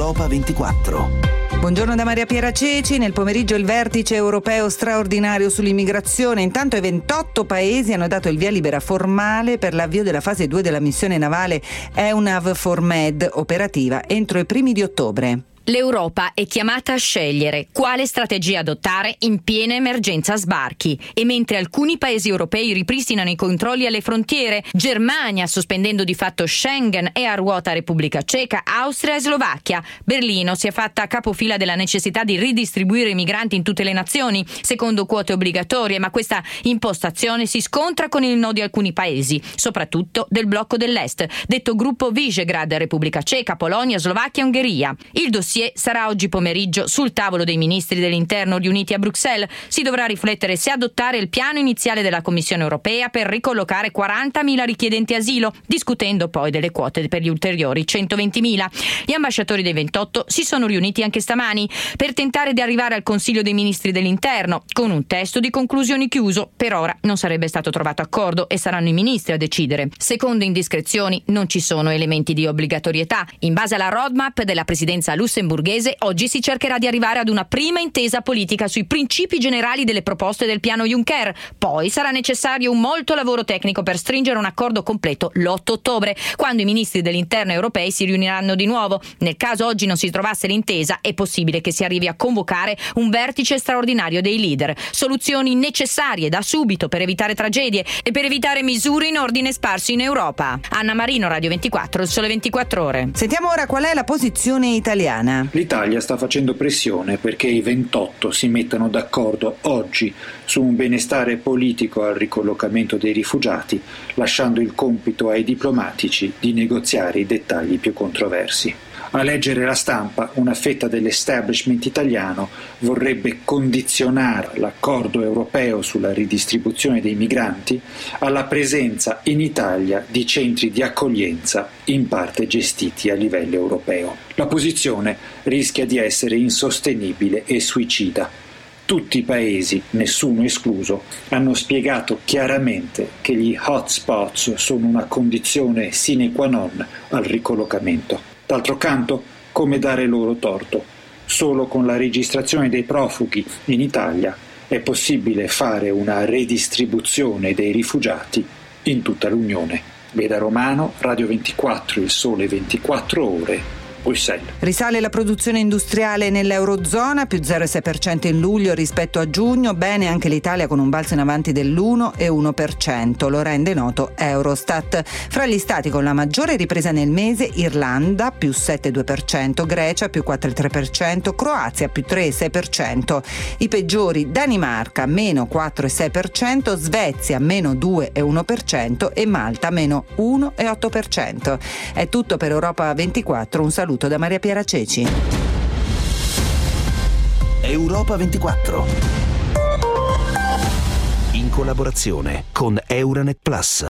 Europa 24. Buongiorno da Maria Piera Ceci. Nel pomeriggio il vertice europeo straordinario sull'immigrazione. Intanto i 28 paesi hanno dato il via libera formale per l'avvio della fase 2 della missione navale EUNAVFOR Med operativa entro i primi di ottobre. L'Europa è chiamata a scegliere quale strategia adottare in piena emergenza sbarchi, e mentre alcuni paesi europei ripristinano i controlli alle frontiere, Germania sospendendo di fatto Schengen e a ruota Repubblica Ceca, Austria e Slovacchia, Berlino si è fatta capofila della necessità di ridistribuire i migranti in tutte le nazioni secondo quote obbligatorie, ma questa impostazione si scontra con il no di alcuni paesi, soprattutto del blocco dell'Est, detto gruppo Visegrad, Repubblica Ceca, Polonia, Slovacchia e Ungheria. Il dossier sarà oggi pomeriggio sul tavolo dei ministri dell'interno riuniti a Bruxelles. Si dovrà riflettere se adottare il piano iniziale della Commissione europea per ricollocare 40.000 richiedenti asilo, discutendo poi delle quote per gli ulteriori 120.000. Gli ambasciatori dei 28 si sono riuniti anche stamani per tentare di arrivare al Consiglio dei ministri dell'interno con un testo di conclusioni chiuso. Per ora non sarebbe stato trovato accordo e saranno i ministri a decidere. Secondo indiscrezioni non ci sono elementi di obbligatorietà. In base alla roadmap della presidenza lussemburghese, oggi si cercherà di arrivare ad una prima intesa politica sui principi generali delle proposte del piano Juncker. Poi sarà necessario un molto lavoro tecnico per stringere un accordo completo l'8 ottobre, quando i ministri dell'interno europei si riuniranno di nuovo. Nel caso oggi non si trovasse l'intesa, è possibile che si arrivi a convocare un vertice straordinario dei leader. Soluzioni necessarie da subito per evitare tragedie e per evitare misure in ordine sparso in Europa. Anna Marino, Radio 24, Il Sole 24 Ore. Sentiamo ora qual è la posizione italiana. L'Italia sta facendo pressione perché i 28 si mettano d'accordo oggi su un benestare politico al ricollocamento dei rifugiati, lasciando il compito ai diplomatici di negoziare i dettagli più controversi. A leggere la stampa, una fetta dell'establishment italiano vorrebbe condizionare l'accordo europeo sulla ridistribuzione dei migranti alla presenza in Italia di centri di accoglienza in parte gestiti a livello europeo. La posizione rischia di essere insostenibile e suicida. Tutti i paesi, nessuno escluso, hanno spiegato chiaramente che gli hotspots sono una condizione sine qua non al ricollocamento. D'altro canto, come dare loro torto? Solo con la registrazione dei profughi in Italia è possibile fare una redistribuzione dei rifugiati in tutta l'Unione. Veda Romano, Radio 24, Il Sole 24 Ore, Bruxelles. Risale la produzione industriale nell'Eurozona, più 0,6% in luglio rispetto a giugno. Bene anche l'Italia con un balzo in avanti dell'1,1%, lo rende noto Eurostat. Fra gli stati con la maggiore ripresa nel mese, Irlanda più 7,2%, Grecia più 4,3%, Croazia più 3,6%. I peggiori Danimarca meno 4,6%, Svezia meno 2,1% e Malta meno 1,8%. È tutto per Europa 24, un saluto da Maria Piera Ceci. Europa 24. In collaborazione con Euranet Plus.